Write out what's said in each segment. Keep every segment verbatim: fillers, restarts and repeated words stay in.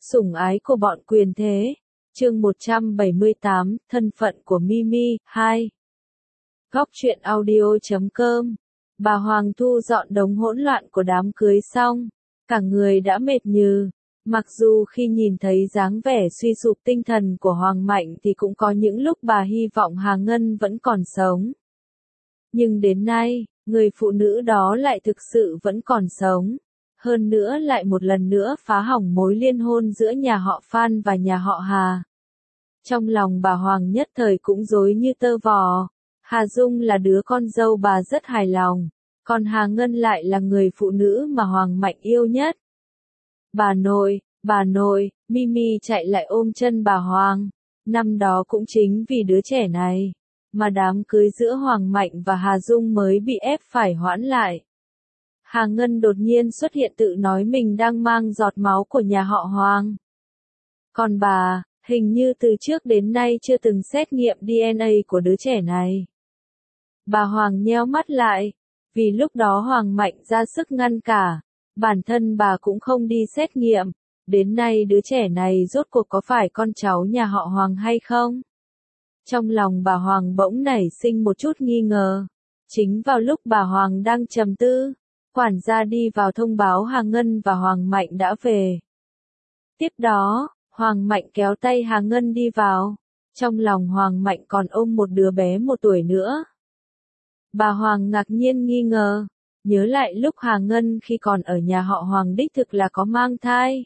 Sủng ái của bọn quyền thế. Chương một trăm bảy mươi tám, thân phận của Mimi, hai. Góc truyện audio chấm com. Bà Hoàng thu dọn đống hỗn loạn của đám cưới xong, cả người đã mệt nhừ. Mặc dù khi nhìn thấy dáng vẻ suy sụp tinh thần của Hoàng Mạnh thì cũng có những lúc bà hy vọng Hà Ngân vẫn còn sống. Nhưng đến nay, người phụ nữ đó lại thực sự vẫn còn sống. Hơn nữa lại một lần nữa phá hỏng mối liên hôn giữa nhà họ Phan và nhà họ Hà. Trong lòng bà Hoàng nhất thời cũng rối như tơ vò. Hà Dung là đứa con dâu bà rất hài lòng, còn Hà Ngân lại là người phụ nữ mà Hoàng Mạnh yêu nhất. Bà nội, bà nội, Mimi chạy lại ôm chân bà Hoàng. Năm đó cũng chính vì đứa trẻ này, mà đám cưới giữa Hoàng Mạnh và Hà Dung mới bị ép phải hoãn lại. Hà Ngân đột nhiên xuất hiện tự nói mình đang mang giọt máu của nhà họ Hoàng. Còn bà, hình như từ trước đến nay chưa từng xét nghiệm đê en a của đứa trẻ này. Bà Hoàng nheo mắt lại, vì lúc đó Hoàng Mạnh ra sức ngăn cả, bản thân bà cũng không đi xét nghiệm, đến nay đứa trẻ này rốt cuộc có phải con cháu nhà họ Hoàng hay không? Trong lòng bà Hoàng bỗng nảy sinh một chút nghi ngờ. Chính vào lúc bà Hoàng đang trầm tư, quản gia đi vào thông báo Hà Ngân và Hoàng Mạnh đã về. Tiếp đó, Hoàng Mạnh kéo tay Hà Ngân đi vào. Trong lòng Hoàng Mạnh còn ôm một đứa bé một tuổi nữa. Bà Hoàng ngạc nhiên nghi ngờ, nhớ lại lúc Hà Ngân khi còn ở nhà họ Hoàng đích thực là có mang thai.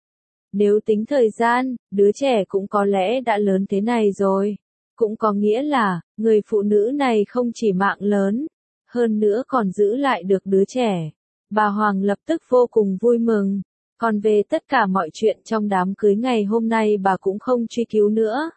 Nếu tính thời gian, đứa trẻ cũng có lẽ đã lớn thế này rồi. Cũng có nghĩa là, người phụ nữ này không chỉ mạng lớn, hơn nữa còn giữ lại được đứa trẻ. Bà Hoàng lập tức vô cùng vui mừng. Còn về tất cả mọi chuyện trong đám cưới ngày hôm nay bà cũng không truy cứu nữa.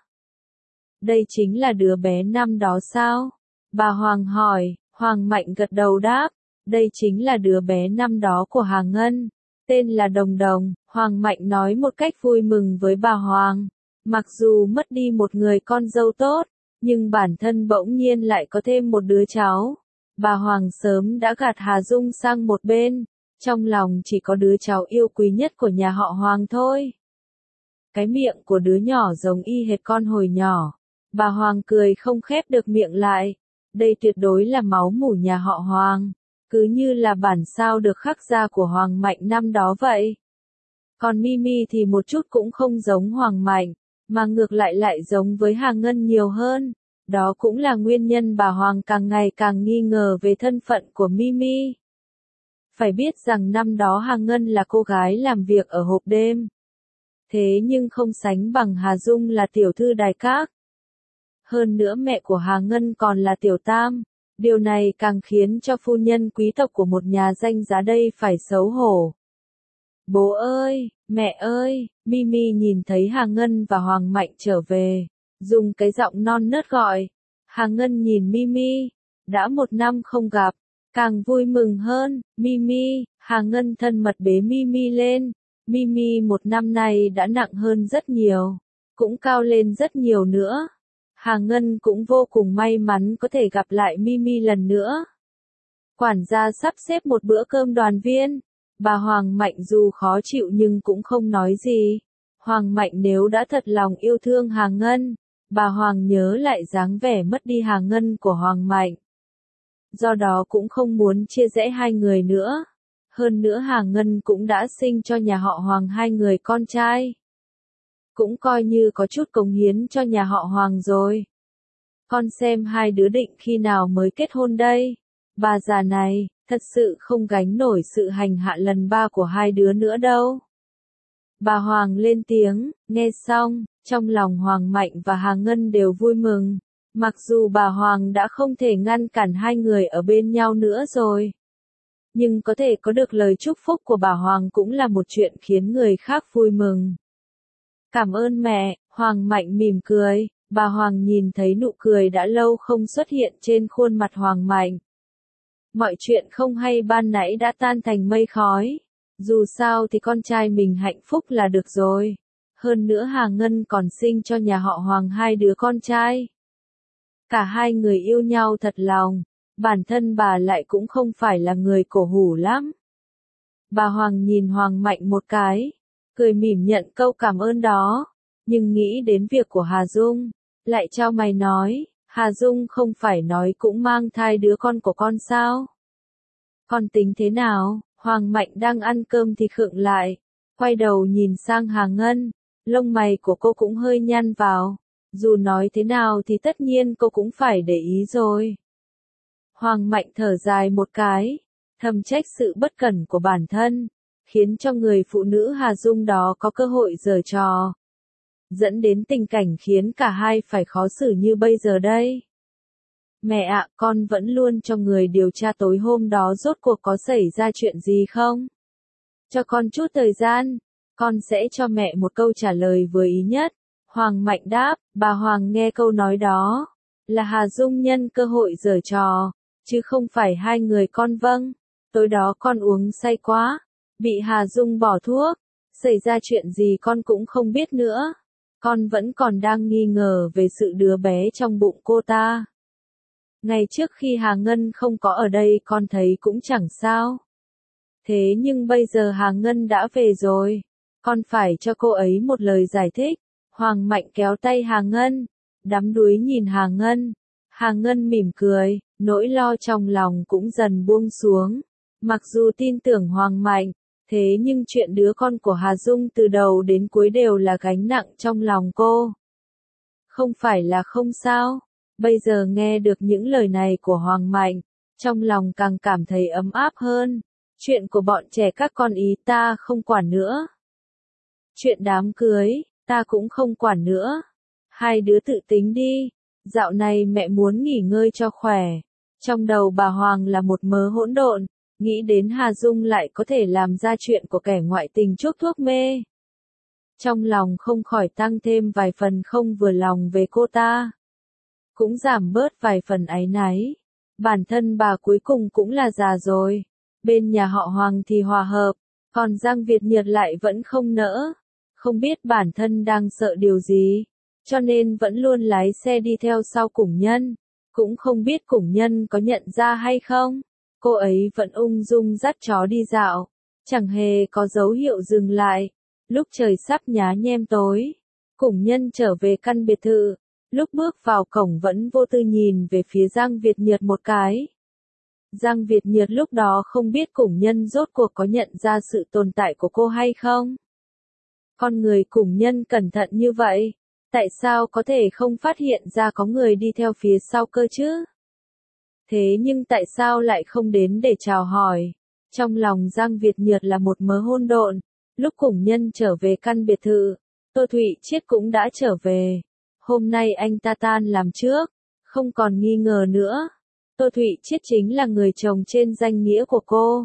Đây chính là đứa bé năm đó sao? Bà Hoàng hỏi. Hoàng Mạnh gật đầu đáp. Đây chính là đứa bé năm đó của Hà Ngân. Tên là Đồng Đồng. Hoàng Mạnh nói một cách vui mừng với bà Hoàng. Mặc dù mất đi một người con dâu tốt, nhưng bản thân bỗng nhiên lại có thêm một đứa cháu. Bà Hoàng sớm đã gạt Hà Dung sang một bên, trong lòng chỉ có đứa cháu yêu quý nhất của nhà họ Hoàng thôi. Cái miệng của đứa nhỏ giống y hệt con hồi nhỏ. Bà Hoàng cười không khép được miệng lại. Đây tuyệt đối là máu mủ nhà họ Hoàng, cứ như là bản sao được khắc ra của Hoàng Mạnh năm đó vậy. Còn Mimi thì một chút cũng không giống Hoàng Mạnh, mà ngược lại lại giống với Hà Ngân nhiều hơn. Đó cũng là nguyên nhân bà Hoàng càng ngày càng nghi ngờ về thân phận của Mimi. Phải biết rằng năm đó Hà Ngân là cô gái làm việc ở hộp đêm. Thế nhưng không sánh bằng Hà Dung là tiểu thư đài các. Hơn nữa mẹ của Hà Ngân còn là tiểu tam. Điều này càng khiến cho phu nhân quý tộc của một nhà danh giá đây phải xấu hổ. Bố ơi, mẹ ơi, Mimi nhìn thấy Hà Ngân và Hoàng Mạnh trở về, dùng cái giọng non nớt gọi. Hà Ngân nhìn Mimi, đã một năm không gặp, càng vui mừng hơn. Mimi, Hà Ngân thân mật bế Mimi lên. Mimi một năm nay đã nặng hơn rất nhiều, cũng cao lên rất nhiều nữa. Hà Ngân cũng vô cùng may mắn có thể gặp lại Mimi lần nữa. Quản gia sắp xếp một bữa cơm đoàn viên. Bà Hoàng Mạnh dù khó chịu nhưng cũng không nói gì. Hoàng Mạnh nếu đã thật lòng yêu thương Hà Ngân, bà Hoàng nhớ lại dáng vẻ mất đi Hà Ngân của Hoàng Mạnh. Do đó cũng không muốn chia rẽ hai người nữa. Hơn nữa Hà Ngân cũng đã sinh cho nhà họ Hoàng hai người con trai. Cũng coi như có chút cống hiến cho nhà họ Hoàng rồi. Con xem hai đứa định khi nào mới kết hôn đây. Bà già này, thật sự không gánh nổi sự hành hạ lần ba của hai đứa nữa đâu. Bà Hoàng lên tiếng, nghe xong, trong lòng Hoàng Mạnh và Hà Ngân đều vui mừng. Mặc dù bà Hoàng đã không thể ngăn cản hai người ở bên nhau nữa rồi. Nhưng có thể có được lời chúc phúc của bà Hoàng cũng là một chuyện khiến người khác vui mừng. Cảm ơn mẹ, Hoàng Mạnh mỉm cười. Bà Hoàng nhìn thấy nụ cười đã lâu không xuất hiện trên khuôn mặt Hoàng Mạnh. Mọi chuyện không hay ban nãy đã tan thành mây khói. Dù sao thì con trai mình hạnh phúc là được rồi. Hơn nữa Hà Ngân còn sinh cho nhà họ Hoàng hai đứa con trai. Cả hai người yêu nhau thật lòng. Bản thân bà lại cũng không phải là người cổ hủ lắm. Bà Hoàng nhìn Hoàng Mạnh một cái. cười mỉm nhận câu cảm ơn đó, nhưng nghĩ đến việc của Hà Dung, lại chau mày nói, Hà Dung không phải nói cũng mang thai đứa con của con sao? Con tính thế nào? Hoàng Mạnh đang ăn cơm thì khựng lại, quay đầu nhìn sang Hà Ngân, lông mày của cô cũng hơi nhăn vào, dù nói thế nào thì tất nhiên cô cũng phải để ý rồi. Hoàng Mạnh thở dài một cái, thầm trách sự bất cẩn của bản thân, khiến cho người phụ nữ Hà Dung đó có cơ hội giở trò, dẫn đến tình cảnh khiến cả hai phải khó xử như bây giờ đây. Mẹ ạ, con vẫn luôn cho người điều tra tối hôm đó rốt cuộc có xảy ra chuyện gì không? Cho con chút thời gian, con sẽ cho mẹ một câu trả lời vừa ý nhất. Hoàng Mạnh đáp, bà Hoàng nghe câu nói đó, là Hà Dung nhân cơ hội giở trò, chứ không phải hai người con vâng. Tối đó con uống say quá, bị Hà Dung bỏ thuốc, xảy ra chuyện gì con cũng không biết nữa. Con vẫn còn đang nghi ngờ về sự đứa bé trong bụng cô ta. Ngày trước khi Hà Ngân không có ở đây con thấy cũng chẳng sao. Thế nhưng bây giờ Hà Ngân đã về rồi, con phải cho cô ấy một lời giải thích. Hoàng Mạnh kéo tay Hà Ngân, đắm đuối nhìn Hà Ngân. Hà Ngân mỉm cười, nỗi lo trong lòng cũng dần buông xuống. Mặc dù tin tưởng Hoàng Mạnh, thế nhưng chuyện đứa con của Hà Dung từ đầu đến cuối đều là gánh nặng trong lòng cô. Không phải là không sao, bây giờ nghe được những lời này của Hoàng Mạnh, trong lòng càng cảm thấy ấm áp hơn. Chuyện của bọn trẻ các con ý ta không quản nữa. Chuyện đám cưới, ta cũng không quản nữa. Hai đứa tự tính đi, dạo này mẹ muốn nghỉ ngơi cho khỏe. Trong đầu bà Hoàng là một mớ hỗn độn, nghĩ đến Hà Dung lại có thể làm ra chuyện của kẻ ngoại tình chuốc thuốc mê. Trong lòng không khỏi tăng thêm vài phần không vừa lòng về cô ta. Cũng giảm bớt vài phần áy náy. Bản thân bà cuối cùng cũng là già rồi. Bên nhà họ Hoàng thì hòa hợp, còn Giang Việt Nhật lại vẫn không nỡ. Không biết bản thân đang sợ điều gì, cho nên vẫn luôn lái xe đi theo sau Củng Nhân. Cũng không biết Củng Nhân có nhận ra hay không. Cô ấy vẫn ung dung dắt chó đi dạo, chẳng hề có dấu hiệu dừng lại. Lúc trời sắp nhá nhem tối, Củng Nhân trở về căn biệt thự. Lúc bước vào cổng vẫn vô tư nhìn về phía Giang Việt Nhật một cái. Giang Việt Nhật lúc đó không biết Củng Nhân rốt cuộc có nhận ra sự tồn tại của cô hay không. Con người Củng Nhân cẩn thận như vậy, tại sao có thể không phát hiện ra có người đi theo phía sau cơ chứ? Thế nhưng tại sao lại không đến để chào hỏi? Trong lòng Giang Việt Nhật là một mớ hỗn độn. Lúc Củng Nhân trở về căn biệt thự, Tô Thụy Chiết cũng đã trở về. Hôm nay anh ta tan làm trước, không còn nghi ngờ nữa. Tô Thụy Chiết chính là người chồng trên danh nghĩa của cô.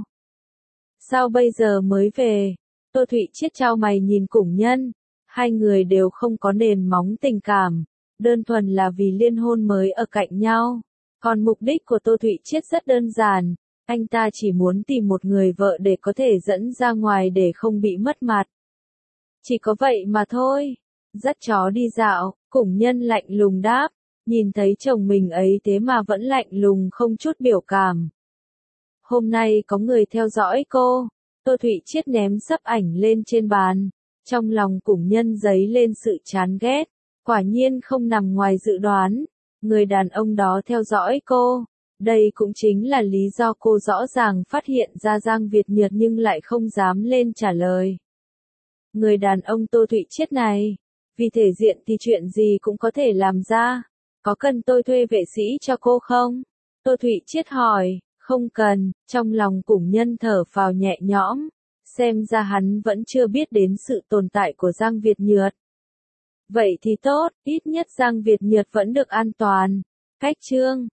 Sao bây giờ mới về? Tô Thụy Chiết chau mày nhìn Củng Nhân. Hai người đều không có nền móng tình cảm, đơn thuần là vì liên hôn mới ở cạnh nhau. Còn mục đích của Tô Thụy Chiết rất đơn giản, anh ta chỉ muốn tìm một người vợ để có thể dẫn ra ngoài để không bị mất mặt. Chỉ có vậy mà thôi. Dắt chó đi dạo, Củng Nhân lạnh lùng đáp, nhìn thấy chồng mình ấy thế mà vẫn lạnh lùng không chút biểu cảm. Hôm nay có người theo dõi cô. Tô Thụy Chiết ném sấp ảnh lên trên bàn. Trong lòng Củng Nhân dấy lên sự chán ghét. Quả nhiên không nằm ngoài dự đoán. Người đàn ông đó theo dõi cô. Đây cũng chính là lý do cô rõ ràng phát hiện ra Giang Việt Nhật nhưng lại không dám lên trả lời. Người đàn ông Tô Thụy Chiết này, vì thể diện thì chuyện gì cũng có thể làm ra. Có cần tôi thuê vệ sĩ cho cô không? Tô Thụy Chiết hỏi. Không cần. Trong lòng Củng Nhân thở phào nhẹ nhõm. Xem ra hắn vẫn chưa biết đến sự tồn tại của Giang Việt Nhật. Vậy thì tốt, ít nhất Giang Việt Nhật vẫn được an toàn. Cách chương